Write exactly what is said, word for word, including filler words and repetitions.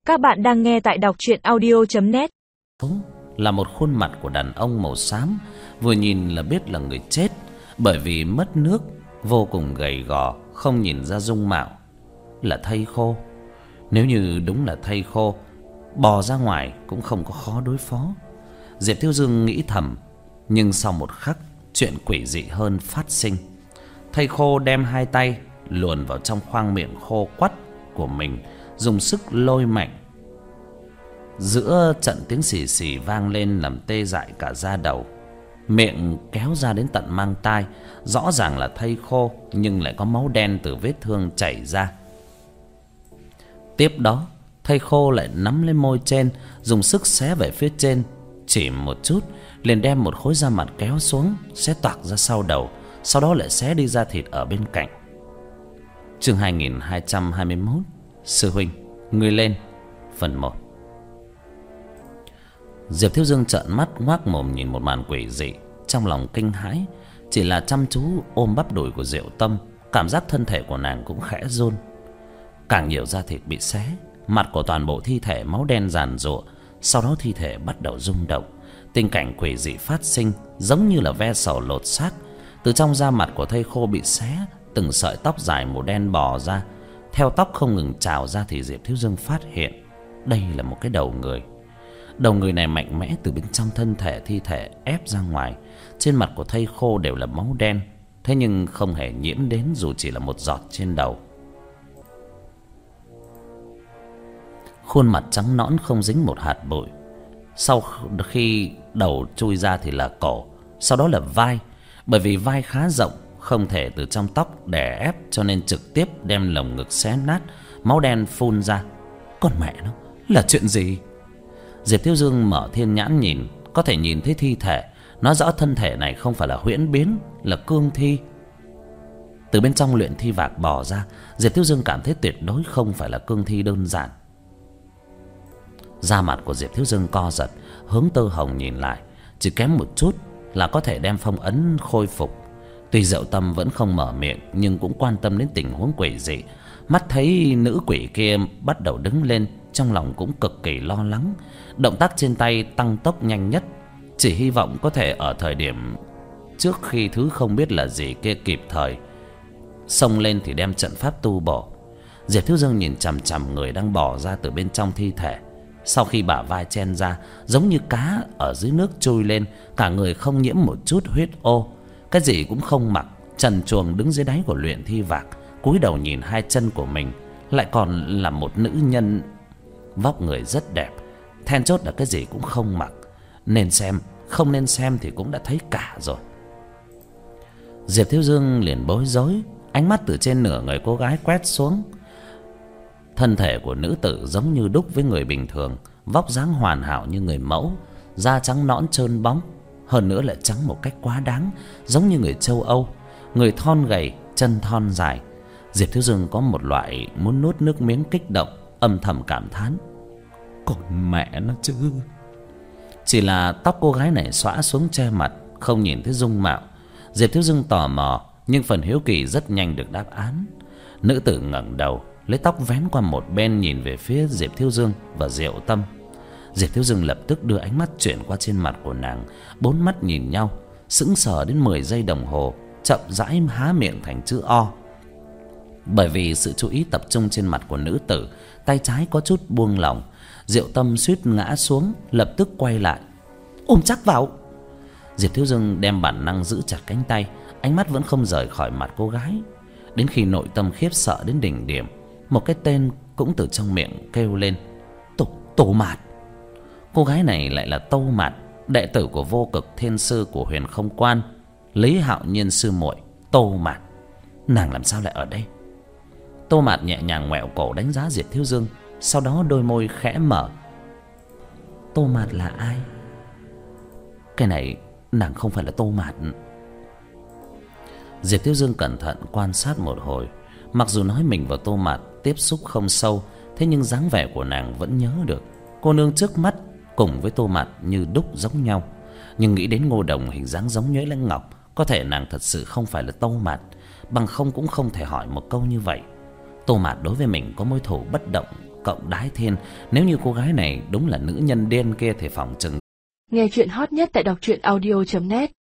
Các bạn đang nghe tại đọc truyện audio chấm net. Là một khuôn mặt của đàn ông màu xám, vừa nhìn là biết là người chết, bởi vì mất nước, vô cùng gầy gò, không nhìn ra dung mạo. Là thây khô. Nếu như đúng là thây khô, bò ra ngoài cũng không có khó đối phó. Diệp Thiếu Dương nghĩ thầm, nhưng sau một khắc, chuyện quỷ dị hơn phát sinh. Thây khô đem hai tay luồn vào trong khoang miệng khô quắt của mình, dùng sức lôi mạnh. Giữa trận tiếng xì xì vang lên làm tê dại cả da đầu. Miệng kéo ra đến tận mang tai, rõ ràng là thây khô nhưng lại có máu đen từ vết thương chảy ra. Tiếp đó, thây khô lại nắm lên môi trên, dùng sức xé về phía trên. Chỉ một chút, liền đem một khối da mặt kéo xuống, xé toạc ra sau đầu, sau đó lại xé đi da thịt ở bên cạnh. Chương hai nghìn hai trăm hai mươi mốt. Sư huynh, người lên. Phần một. Diệp Thiếu Dương trợn mắt ngoác mồm nhìn một màn quỷ dị, trong lòng kinh hãi. Chỉ là chăm chú ôm bắp đùi của Diệu Tâm, cảm giác thân thể của nàng cũng khẽ run. Càng nhiều da thịt bị xé, mặt của toàn bộ thi thể máu đen giàn giụa. Sau đó thi thể bắt đầu rung động. Tình cảnh quỷ dị phát sinh, giống như là ve sầu lột xác. Từ trong da mặt của thây khô bị xé, từng sợi tóc dài màu đen bò ra. Theo tóc không ngừng trào ra thì Diệp Thiếu Dương phát hiện đây là một cái đầu người. Đầu người này mạnh mẽ từ bên trong thân thể thi thể ép ra ngoài. Trên mặt của thây khô đều là máu đen, thế nhưng không hề nhiễm đến dù chỉ là một giọt trên đầu. Khuôn mặt trắng nõn không dính một hạt bụi. Sau khi đầu chui ra thì là cổ, sau đó là vai. Bởi vì vai khá rộng, không thể từ trong tóc đè ép, cho nên trực tiếp đem lồng ngực xé nát, máu đen phun ra. Con mẹ nó, là chuyện gì? Diệp Thiếu Dương mở thiên nhãn nhìn, có thể nhìn thấy thi thể, nói rõ thân thể này không phải là huyễn biến, là cương thi. Từ bên trong luyện thi vạc bò ra, Diệp Thiếu Dương cảm thấy tuyệt đối không phải là cương thi đơn giản. Da mặt của Diệp Thiếu Dương co giật, hướng Tơ Hồng nhìn lại, chỉ kém một chút là có thể đem phong ấn khôi phục. Tuy Diệu Tâm vẫn không mở miệng, nhưng cũng quan tâm đến tình huống quỷ dị. Mắt thấy nữ quỷ kia bắt đầu đứng lên, trong lòng cũng cực kỳ lo lắng. Động tác trên tay tăng tốc nhanh nhất, chỉ hy vọng có thể ở thời điểm trước khi thứ không biết là gì kia kịp thời xông lên thì đem trận pháp tu bổ. Diệp Thiếu Dương nhìn chằm chằm người đang bò ra từ bên trong thi thể. Sau khi bả vai chen ra, giống như cá ở dưới nước trôi lên, cả người không nhiễm một chút huyết ô, cái gì cũng không mặc, trần truồng đứng dưới đáy của luyện thi vạc, cúi đầu nhìn hai chân của mình, lại còn là một nữ nhân. Vóc người rất đẹp, then chốt là cái gì cũng không mặc. Nên xem, không nên xem thì cũng đã thấy cả rồi. Diệp Thiếu Dương liền bối rối, ánh mắt từ trên nửa người cô gái quét xuống. Thân thể của nữ tử giống như đúc với người bình thường, vóc dáng hoàn hảo như người mẫu, da trắng nõn trơn bóng, hơn nữa lại trắng một cách quá đáng, giống như người châu Âu. Người thon gầy, chân thon dài. Diệp Thiếu Dương có một loại muốn nuốt nước miếng kích động, âm thầm cảm thán: còn mẹ nó chứ. Chỉ là tóc cô gái này xõa xuống che mặt, không nhìn thấy dung mạo. Diệp Thiếu Dương tò mò, nhưng phần hiếu kỳ rất nhanh được đáp án. Nữ tử ngẩng đầu, lấy tóc vén qua một bên, nhìn về phía Diệp Thiếu Dương và Diệu Tâm. Diệp Thiếu Dương lập tức đưa ánh mắt chuyển qua trên mặt của nàng. Bốn mắt nhìn nhau, sững sờ đến mười giây đồng hồ, chậm rãi há miệng thành chữ O. Bởi vì sự chú ý tập trung trên mặt của nữ tử, tay trái có chút buông lỏng. Diệu Tâm suýt ngã xuống, lập tức quay lại: ôm chắc vào. Diệp Thiếu Dương đem bản năng giữ chặt cánh tay, ánh mắt vẫn không rời khỏi mặt cô gái. Đến khi nội tâm khiếp sợ đến đỉnh điểm, một cái tên cũng từ trong miệng kêu lên: Tô, Tô Mạt. Cô gái này lại là Tô Mạt, đệ tử của Vô Cực Thiên Sư của Huyền Không Quan, Lý Hạo Nhiên sư muội. Tô Mạt, nàng làm sao lại ở đây? Tô Mạt nhẹ nhàng ngoẹo cổ đánh giá Diệp Thiếu Dương, sau đó đôi môi khẽ mở: Tô Mạt là ai? Cái này nàng không phải là Tô Mạt. Diệp Thiếu Dương cẩn thận quan sát một hồi. Mặc dù nói mình và Tô Mạt tiếp xúc không sâu, thế nhưng dáng vẻ của nàng vẫn nhớ được. Cô nương trước mắt cùng với Tô Mạt như đúc giống nhau. Nhưng nghĩ đến Ngô Đồng hình dáng giống Nhuế Lãnh Ngọc, có thể nàng thật sự không phải là Tô Mạt, bằng không cũng không thể hỏi một câu như vậy. Tô Mạt đối với mình có mối thù bất động cộng đái thiên. Nếu như cô gái này đúng là nữ nhân điên kia thì phỏng chừng. Nghe chuyện hot nhất tại đọc truyện audio chấm net.